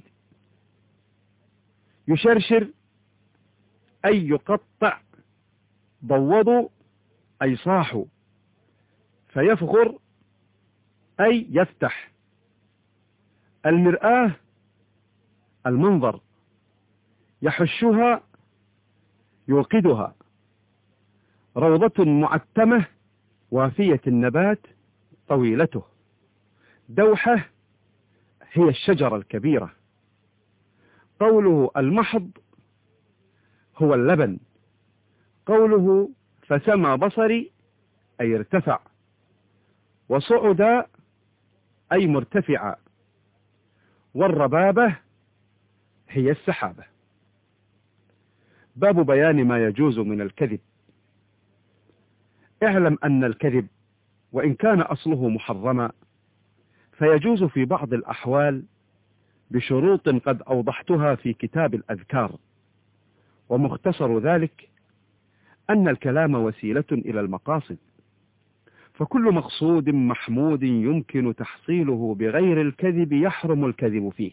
يشرشر أي يقطع، ضوضوا أي صاحوا، فيفغر أي يفتح. المرآة المنظر، يحشها يوقدها. روضة معتمة وافية النبات طويلته. دوحة هي الشجرة الكبيرة. قوله المحض هو اللبن. قوله فسمى بصري أي ارتفع. وصعد أي مرتفعا. والربابة هي السحابة. باب بيان ما يجوز من الكذب. اعلم أن الكذب وإن كان أصله محرما فيجوز في بعض الأحوال بشروط قد أوضحتها في كتاب الأذكار. ومختصر ذلك أن الكلام وسيلة إلى المقاصد، فكل مقصود محمود يمكن تحصيله بغير الكذب يحرم الكذب فيه،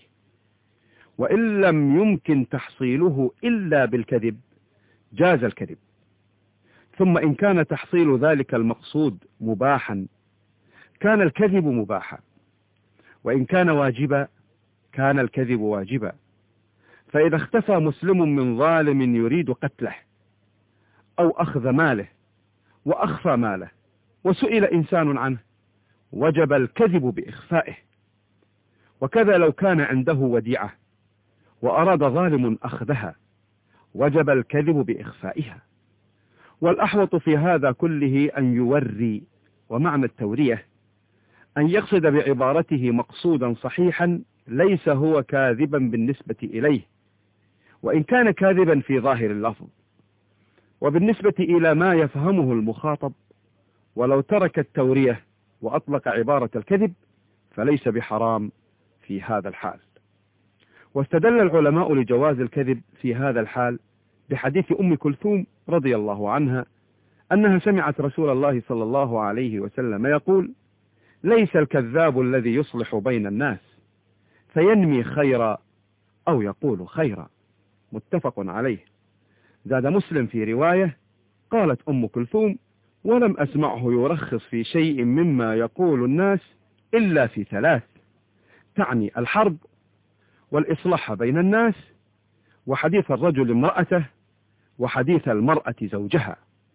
وإن لم يمكن تحصيله إلا بالكذب جاز الكذب. ثم إن كان تحصيل ذلك المقصود مباحا كان الكذب مباحا، وإن كان واجبا كان الكذب واجبا. فإذا اختفى مسلم من ظالم يريد قتله أو أخذ ماله وأخفى ماله وسئل إنسان عنه وجب الكذب بإخفائه. وكذا لو كان عنده وديعة وأراد ظالم أخذها وجب الكذب بإخفائها. والأحوط في هذا كله أن يوري، ومعنى التورية أن يقصد بعبارته مقصودا صحيحا ليس هو كاذبا بالنسبة إليه، وإن كان كاذبا في ظاهر اللفظ. وبالنسبة إلى ما يفهمه المخاطب ولو ترك التورية وأطلق عبارة الكذب فليس بحرام في هذا الحال. واستدل العلماء لجواز الكذب في هذا الحال بحديث أم كلثوم رضي الله عنها أنها سمعت رسول الله صلى الله عليه وسلم يقول: ليس الكذاب الذي يصلح بين الناس فينمي خيرا أو يقول خيرا. متفق عليه. زاد مسلم في رواية قالت أم كلثوم: ولم أسمعه يرخص في شيء مما يقول الناس إلا في ثلاث، تعني الحرب والإصلاح بين الناس وحديث الرجل امرأته وحديث المرأة زوجها.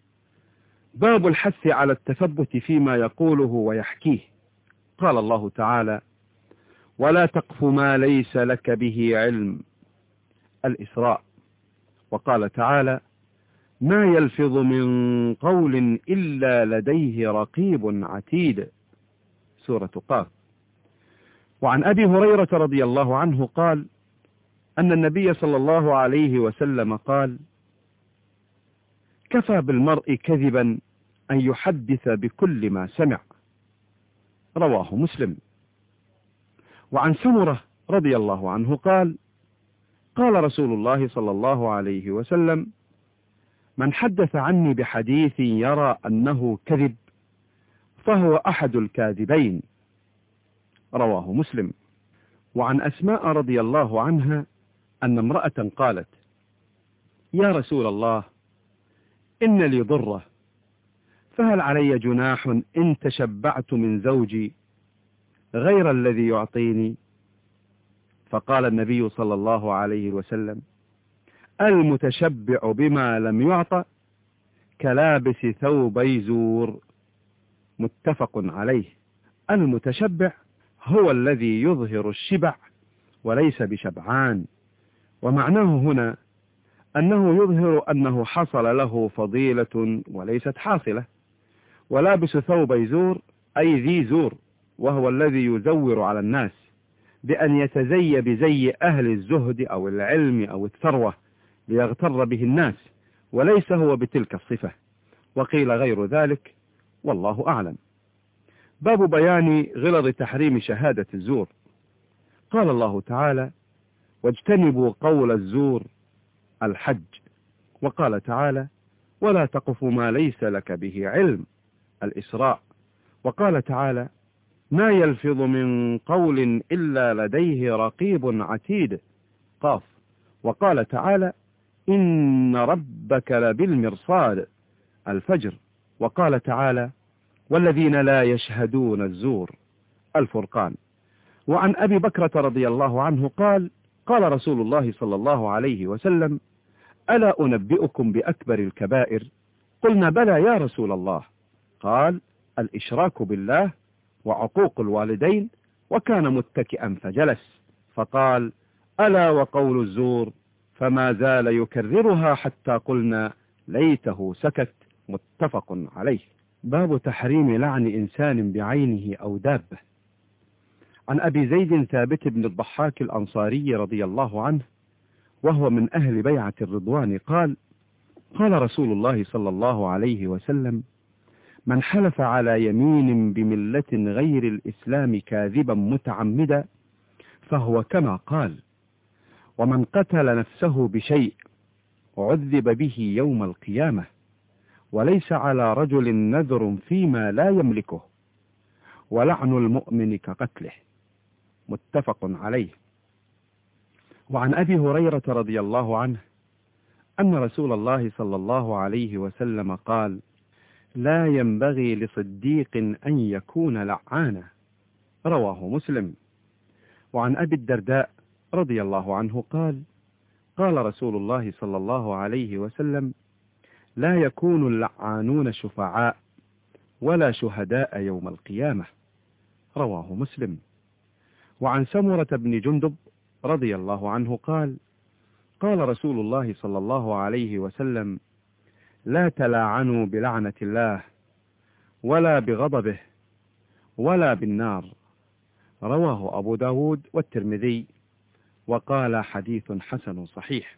باب الحث على التثبت فيما يقوله ويحكيه. قال الله تعالى: ولا تقف ما ليس لك به علم. الإسراء. وقال تعالى: ما يلفظ من قول إلا لديه رقيب عتيد. سورة قاف. وعن أبي هريرة رضي الله عنه قال أن النبي صلى الله عليه وسلم قال: كفى بالمرء كذبا أن يحدث بكل ما سمع. رواه مسلم. وعن سمرة رضي الله عنه قال: قال رسول الله صلى الله عليه وسلم: من حدث عني بحديث يرى أنه كذب فهو أحد الكاذبين. رواه مسلم. وعن أسماء رضي الله عنها أن امرأة قالت: يا رسول الله، إن لي ضرة، فهل علي جناح إن تشبعت من زوجي غير الذي يعطيني؟ فقال النبي صلى الله عليه وسلم: المتشبع بما لم يعطى كلابس ثوبي زور. متفق عليه. المتشبع هو الذي يظهر الشبع وليس بشبعان، ومعناه هنا أنه يظهر أنه حصل له فضيلة وليست حاصلة. ولابس ثوبي زور أي ذي زور، وهو الذي يزور على الناس بأن يتزي بزي أهل الزهد أو العلم أو الثروة ليغتر به الناس، وليس هو بتلك الصفة. وقيل غير ذلك، والله أعلم. باب بيان غلظ تحريم شهادة الزور. قال الله تعالى: واجتنبوا قول الزور الحج. وقال تعالى: ولا تقف ما ليس لك به علم الإسراء. وقال تعالى: ما يلفظ من قول إلا لديه رقيب عتيد قاف. وقال تعالى: إن ربك لبالمرصاد الفجر. وقال تعالى: والذين لا يشهدون الزور الفرقان. وعن أبي بكرة رضي الله عنه قال: قال رسول الله صلى الله عليه وسلم: ألا أنبئكم بأكبر الكبائر؟ قلنا: بلى يا رسول الله. قال: الإشراك بالله وعقوق الوالدين. وكان متكئا فجلس، فقال: ألا وقول الزور. فما زال يكررها حتى قلنا: ليته سكت. متفق عليه. باب تحريم لعن إنسان بعينه أو دابة. عن أبي زيد ثابت بن الضحاك الأنصاري رضي الله عنه، وهو من أهل بيعة الرضوان، قال: قال رسول الله صلى الله عليه وسلم: من حلف على يمين بملة غير الإسلام كاذبا متعمدا فهو كما قال. ومن قتل نفسه بشيء عذب به يوم القيامة، وليس على رجل نذر فيما لا يملكه، ولعن المؤمن كقتله. متفق عليه. وعن أبي هريرة رضي الله عنه أن رسول الله صلى الله عليه وسلم قال: لا ينبغي لصديق أن يكون لعانا. رواه مسلم. وعن أبي الدرداء رضي الله عنه قال: قال رسول الله صلى الله عليه وسلم: لا يكون اللعانون شفعاء ولا شهداء يوم القيامة. رواه مسلم. وعن سمرة بن جندب رضي الله عنه قال: قال رسول الله صلى الله عليه وسلم: لا تلاعنوا بلعنة الله ولا بغضبه ولا بالنار. رواه أبو داود والترمذي، وقال حديث حسن صحيح.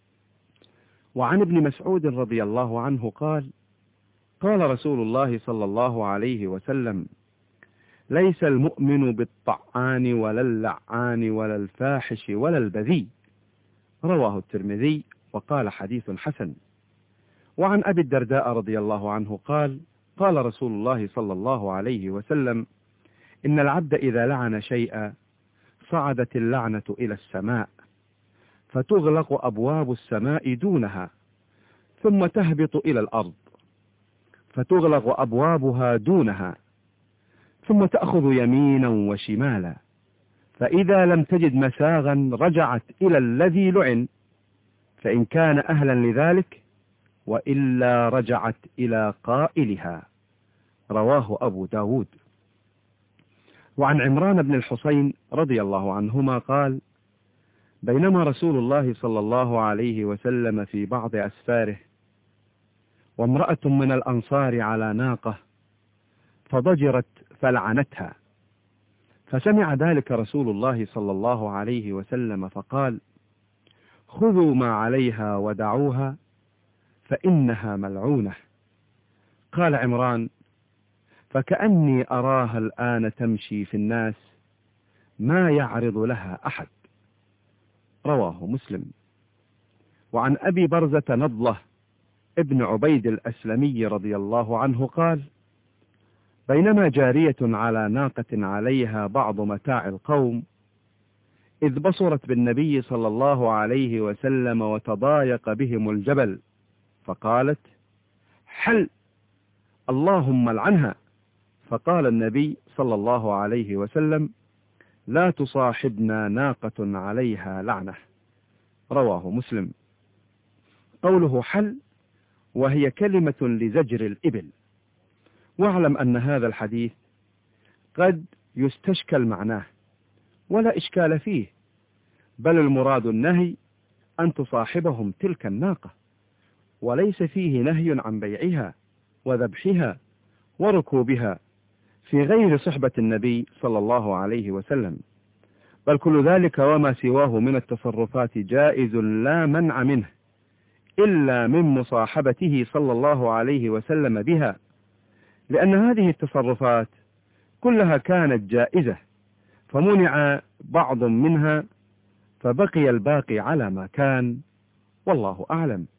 وعن ابن مسعود رضي الله عنه قال: قال رسول الله صلى الله عليه وسلم: ليس المؤمن بالطعان ولا اللعان ولا الفاحش ولا البذيء. رواه الترمذي، وقال حديث حسن. وعن أبي الدرداء رضي الله عنه قال: قال رسول الله صلى الله عليه وسلم: إن العبد إذا لعن شيئا صعدت اللعنة إلى السماء، فتغلق أبواب السماء دونها، ثم تهبط إلى الأرض، فتغلق أبوابها دونها، ثم تأخذ يمينا وشمالا، فإذا لم تجد مساغا رجعت إلى الذي لعن، فإن كان أهلا لذلك، وإلا رجعت إلى قائلها. رواه أبو داود. وعن عمران بن الحصين رضي الله عنهما قال: بينما رسول الله صلى الله عليه وسلم في بعض أسفاره وامرأة من الأنصار على ناقة فضجرت فلعنتها، فسمع ذلك رسول الله صلى الله عليه وسلم فقال: خذوا ما عليها ودعوها فإنها ملعونة. قال عمران: فكأني أراها الآن تمشي في الناس ما يعرض لها أحد. رواه مسلم. وعن أبي برزة نضلة ابن عبيد الأسلمي رضي الله عنه قال: بينما جارية على ناقة عليها بعض متاع القوم إذ بصرت بالنبي صلى الله عليه وسلم وتضايق بهم الجبل، فقالت: حل، اللهم لعنها. فقال النبي صلى الله عليه وسلم: لا تصاحبنا ناقة عليها لعنة. رواه مسلم. قوله حل وهي كلمة لزجر الإبل. واعلم أن هذا الحديث قد يستشكل معناه ولا إشكال فيه، بل المراد النهي أن تصاحبهم تلك الناقة، وليس فيه نهي عن بيعها وذبحها وركوبها في غير صحبة النبي صلى الله عليه وسلم، بل كل ذلك وما سواه من التصرفات جائز لا منع منه إلا من مصاحبته صلى الله عليه وسلم بها، لأن هذه التصرفات كلها كانت جائزة فمنع بعض منها فبقي الباقي على ما كان، والله أعلم.